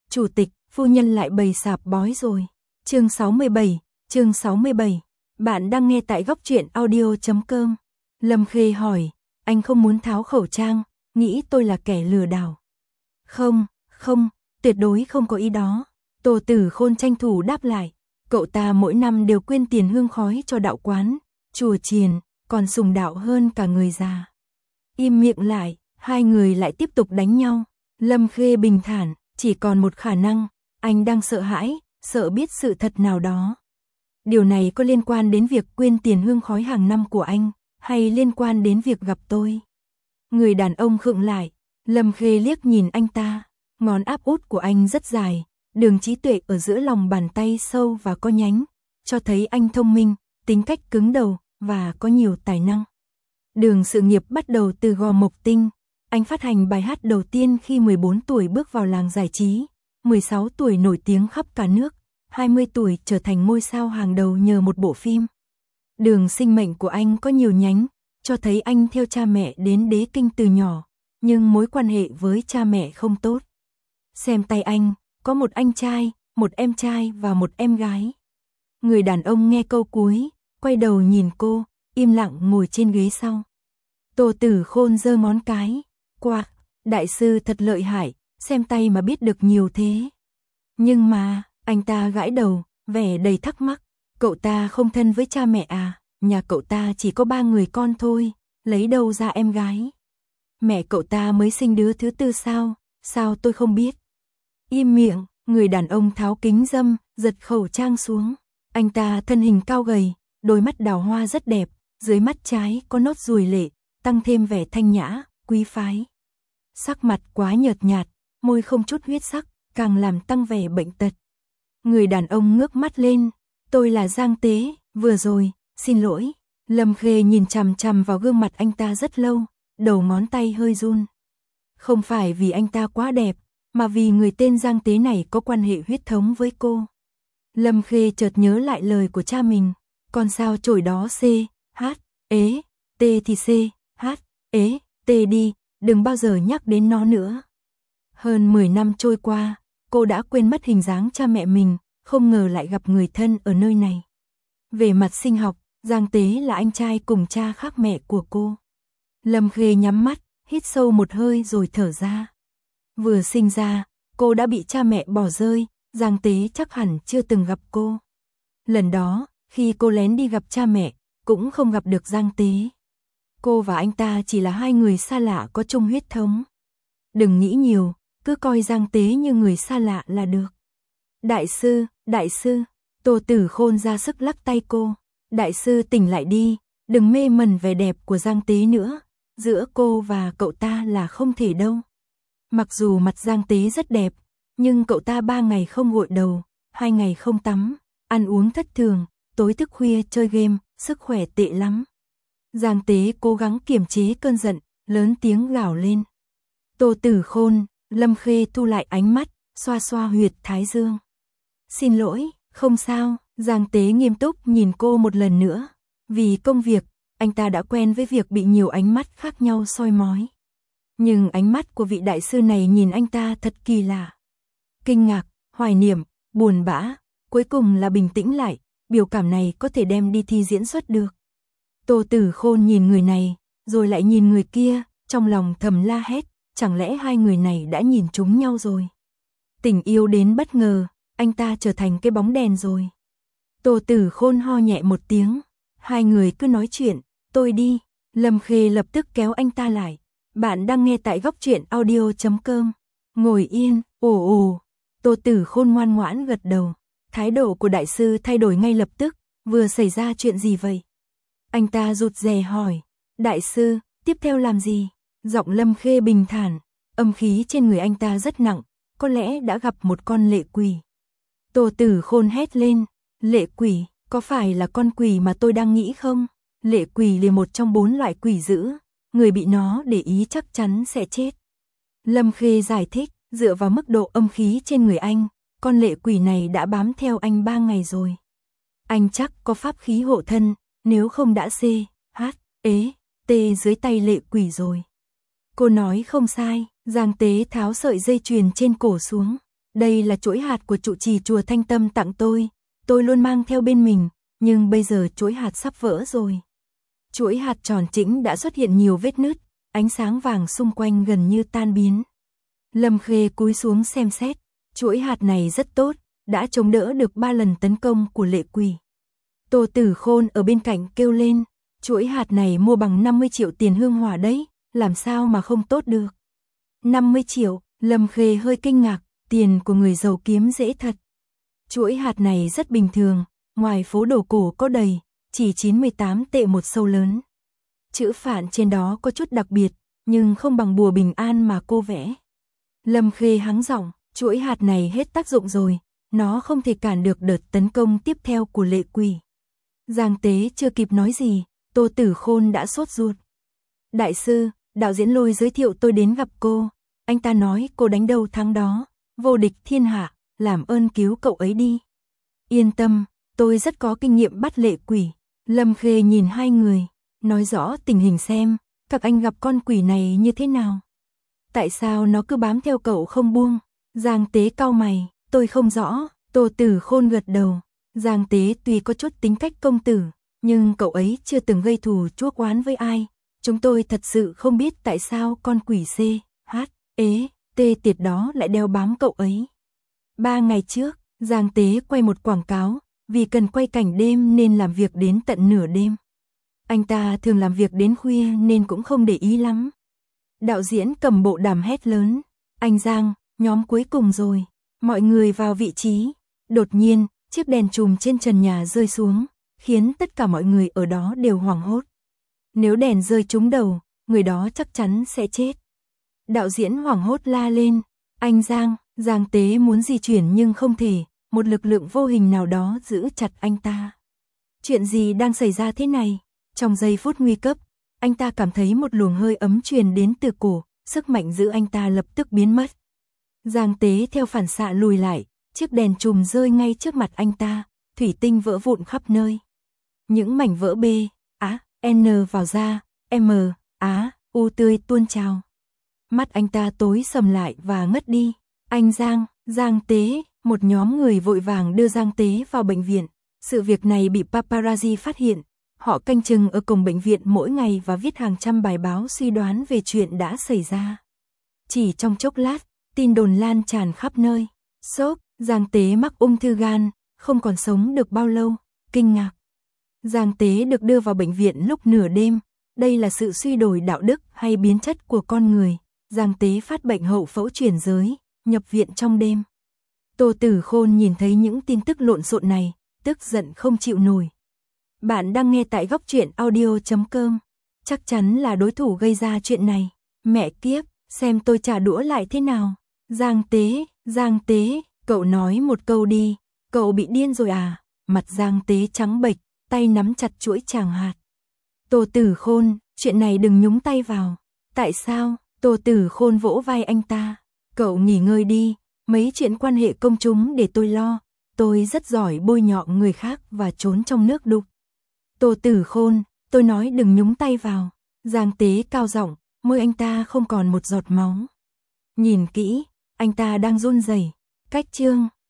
Chủ tịch, phu nhân lại bày sạp bói rồi. Chương 67. Bạn đang nghe tại góc truyện audio.com. Lâm Khê hỏi, anh không muốn tháo khẩu trang, nghĩ tôi là kẻ lừa đảo. Không, tuyệt đối không có ý đó. Tô Tử Khôn tranh thủ đáp lại, cậu ta mỗi năm đều quyên tiền hương khói cho đạo quán, chùa chiền, còn sùng đạo hơn cả người già. Im miệng lại, hai người lại tiếp tục đánh nhau. Lâm Khê bình thản, chỉ còn một khả năng, anh đang sợ hãi, sợ biết sự thật nào đó. Điều này có liên quan đến việc quyên tiền hương khói hàng năm của anh, hay liên quan đến việc gặp tôi? Người đàn ông khựng lại, Lâm Khê liếc nhìn anh ta, ngón áp út của anh rất dài, đường trí tuệ ở giữa lòng bàn tay sâu và có nhánh, cho thấy anh thông minh, tính cách cứng đầu và có nhiều tài năng. Đường sự nghiệp bắt đầu từ Gò Mộc Tinh, anh phát hành bài hát đầu tiên khi 14 tuổi bước vào làng giải trí, 16 tuổi nổi tiếng khắp cả nước, 20 tuổi trở thành ngôi sao hàng đầu nhờ một bộ phim. Đường sinh mệnh của anh có nhiều nhánh, cho thấy anh theo cha mẹ đến Đế Kinh từ nhỏ, nhưng mối quan hệ với cha mẹ không tốt. Xem tay anh, có một anh trai, một em trai và một em gái. Người đàn ông nghe câu cuối, quay đầu nhìn cô, im lặng ngồi trên ghế sau. Tô Tử Khôn giơ ngón cái, quạc, đại sư thật lợi hại, xem tay mà biết được nhiều thế. Nhưng mà, anh ta gãi đầu, vẻ đầy thắc mắc, cậu ta không thân với cha mẹ à, nhà cậu ta chỉ có 3 người con thôi, lấy đâu ra em gái. Mẹ cậu ta mới sinh đứa thứ tư sao tôi không biết. Im miệng, người đàn ông tháo kính râm, giật khẩu trang xuống. Anh ta thân hình cao gầy, đôi mắt đào hoa rất đẹp, dưới mắt trái có nốt ruồi lệ, tăng thêm vẻ thanh nhã, quý phái. Sắc mặt quá nhợt nhạt, môi không chút huyết sắc, càng làm tăng vẻ bệnh tật. Người đàn ông ngước mắt lên, tôi là Giang Tế, vừa rồi, xin lỗi. Lâm Khê nhìn chằm chằm vào gương mặt anh ta rất lâu, đầu ngón tay hơi run. Không phải vì anh ta quá đẹp, mà vì người tên Giang Tế này có quan hệ huyết thống với cô. Lâm Khê chợt nhớ lại lời của cha mình, con sao chổi đó C, H, ế, T thì C, H, ế, T đi, đừng bao giờ nhắc đến nó nữa. Hơn 10 năm trôi qua, cô đã quên mất hình dáng cha mẹ mình, không ngờ lại gặp người thân ở nơi này. Về mặt sinh học, Giang Tế là anh trai cùng cha khác mẹ của cô. Lâm Khê nhắm mắt, hít sâu một hơi rồi thở ra. Vừa sinh ra, cô đã bị cha mẹ bỏ rơi, Giang Tế chắc hẳn chưa từng gặp cô. Lần đó, khi cô lén đi gặp cha mẹ, cũng không gặp được Giang Tế. Cô và anh ta chỉ là hai người xa lạ có chung huyết thống. Đừng nghĩ nhiều, cứ coi Giang Tế như người xa lạ là được. Đại sư, Tô Tử Khôn ra sức lắc tay cô. Đại sư tỉnh lại đi, đừng mê mẩn vẻ đẹp của Giang Tế nữa, giữa cô và cậu ta là không thể đâu. Mặc dù mặt Giang Tế rất đẹp, nhưng cậu ta 3 ngày không gội đầu, 2 ngày không tắm, ăn uống thất thường, tối thức khuya chơi game, sức khỏe tệ lắm. Giang Tế cố gắng kiềm chế cơn giận, lớn tiếng gào lên. Tô Tử Khôn, Lâm Khê thu lại ánh mắt, xoa xoa huyệt thái dương. Xin lỗi, không sao, Giang Tế nghiêm túc nhìn cô một lần nữa. Vì công việc, anh ta đã quen với việc bị nhiều ánh mắt khác nhau soi mói. Nhưng ánh mắt của vị đại sư này nhìn anh ta thật kỳ lạ. Kinh ngạc, hoài niệm, buồn bã, cuối cùng là bình tĩnh lại, biểu cảm này có thể đem đi thi diễn xuất được. Tô Tử Khôn nhìn người này, rồi lại nhìn người kia, trong lòng thầm la hét, chẳng lẽ hai người này đã nhìn trúng nhau rồi. Tình yêu đến bất ngờ, anh ta trở thành cái bóng đèn rồi. Tô Tử Khôn ho nhẹ một tiếng, hai người cứ nói chuyện, tôi đi. Lâm Khê lập tức kéo anh ta lại. Bạn đang nghe tại góc truyện audio.com. Ngồi yên, ồ. Tô Tử Khôn ngoan ngoãn gật đầu. Thái độ của đại sư thay đổi ngay lập tức, vừa xảy ra chuyện gì vậy? Anh ta rụt rè hỏi. Đại sư, tiếp theo làm gì? Giọng Lâm Khê bình thản, âm khí trên người anh ta rất nặng, có lẽ đã gặp một con lệ quỷ. Tô Tử Khôn hét lên. Lệ quỷ, có phải là con quỷ mà tôi đang nghĩ không? Lệ quỷ là một trong 4 loại quỷ dữ, người bị nó để ý chắc chắn sẽ chết. Lâm Khê giải thích, dựa vào mức độ âm khí trên người anh, con lệ quỷ này đã bám theo anh 3 ngày rồi. Anh chắc có pháp khí hộ thân, nếu không đã C, H, ế, T dưới tay lệ quỷ rồi. Cô nói không sai, Giang Tế tháo sợi dây chuyền trên cổ xuống. Đây là chuỗi hạt của trụ trì chùa Thanh Tâm tặng tôi luôn mang theo bên mình, nhưng bây giờ chuỗi hạt sắp vỡ rồi. Chuỗi hạt tròn chỉnh đã xuất hiện nhiều vết nứt, ánh sáng vàng xung quanh gần như tan biến. Lâm Khê cúi xuống xem xét, chuỗi hạt này rất tốt, đã chống đỡ được 3 lần tấn công của lệ quỷ. Tô Tử Khôn ở bên cạnh kêu lên, chuỗi hạt này mua bằng 50 triệu tiền hương hỏa đấy, làm sao mà không tốt được. 50 triệu, Lâm Khê hơi kinh ngạc, tiền của người giàu kiếm dễ thật. Chuỗi hạt này rất bình thường, ngoài phố đồ cổ có đầy, chỉ 98 tệ một sâu lớn. Chữ phạn trên đó có chút đặc biệt, nhưng không bằng bùa bình an mà cô vẽ. Lâm Khê hắng giọng, chuỗi hạt này hết tác dụng rồi, nó không thể cản được đợt tấn công tiếp theo của lệ quỷ. Giang Tế chưa kịp nói gì, Tô Tử Khôn đã sốt ruột. Đại sư, đạo diễn Lôi giới thiệu tôi đến gặp cô, anh ta nói cô đánh đâu thắng đó, vô địch thiên hạ, làm ơn cứu cậu ấy đi. Yên tâm, tôi rất có kinh nghiệm bắt lệ quỷ. Lâm Khê nhìn hai người, nói rõ tình hình xem, các anh gặp con quỷ này như thế nào. Tại sao nó cứ bám theo cậu không buông? Giang Tế cau mày, tôi không rõ. Tô Tử Khôn gật đầu. Giang Tế tuy có chút tính cách công tử, nhưng cậu ấy chưa từng gây thù chuốc oán với ai. Chúng tôi thật sự không biết tại sao con quỷ C, H, E, T tiệt đó lại đeo bám cậu ấy. 3 ngày trước, Giang Tế quay một quảng cáo, vì cần quay cảnh đêm nên làm việc đến tận nửa đêm. Anh ta thường làm việc đến khuya nên cũng không để ý lắm. Đạo diễn cầm bộ đàm hét lớn, anh Giang, nhóm cuối cùng rồi, mọi người vào vị trí. Đột nhiên, chiếc đèn chùm trên trần nhà rơi xuống, khiến tất cả mọi người ở đó đều hoảng hốt. Nếu đèn rơi trúng đầu, người đó chắc chắn sẽ chết. Đạo diễn hoảng hốt la lên, anh Giang. Giang Tế muốn di chuyển nhưng không thể, một lực lượng vô hình nào đó giữ chặt anh ta. Chuyện gì đang xảy ra thế này? Trong giây phút nguy cấp, anh ta cảm thấy một luồng hơi ấm truyền đến từ cổ, sức mạnh giữ anh ta lập tức biến mất. Giang Tế theo phản xạ lùi lại, chiếc đèn chùm rơi ngay trước mặt anh ta, thủy tinh vỡ vụn khắp nơi. Những mảnh vỡ B, A, N vào da, M, A, U tươi tuôn trào. Mắt anh ta tối sầm lại và ngất đi. Anh Giang, Giang Tế, một nhóm người vội vàng đưa Giang Tế vào bệnh viện. Sự việc này bị paparazzi phát hiện. Họ canh chừng ở cổng bệnh viện mỗi ngày và viết hàng trăm bài báo suy đoán về chuyện đã xảy ra. Chỉ trong chốc lát, tin đồn lan tràn khắp nơi. Sốc, Giang Tế mắc ung thư gan, không còn sống được bao lâu, kinh ngạc. Giang Tế được đưa vào bệnh viện lúc nửa đêm. Đây là sự suy đổi đạo đức hay biến chất của con người. Giang Tế phát bệnh hậu phẫu chuyển giới, nhập viện trong đêm. Tô Tử Khôn nhìn thấy những tin tức lộn xộn này, tức giận không chịu nổi. Bạn đang nghe tại góc truyện audio.com. Chắc chắn là đối thủ gây ra chuyện này. Mẹ kiếp, xem tôi trả đũa lại thế nào. Giang Tế, cậu nói một câu đi. Cậu bị điên rồi à? Mặt Giang Tế trắng bệch, tay nắm chặt chuỗi tràng hạt. Tô Tử Khôn, chuyện này đừng nhúng tay vào. Tại sao? Tô Tử Khôn vỗ vai anh ta. Cậu nghỉ ngơi đi, mấy chuyện quan hệ công chúng để tôi lo. Tôi rất giỏi bôi nhọ người khác và trốn trong nước đục. Tô Tử Khôn, tôi nói đừng nhúng tay vào. Giang Tế cao giọng, môi anh ta không còn một giọt máu. Nhìn kỹ, anh ta đang run rẩy. Cách chương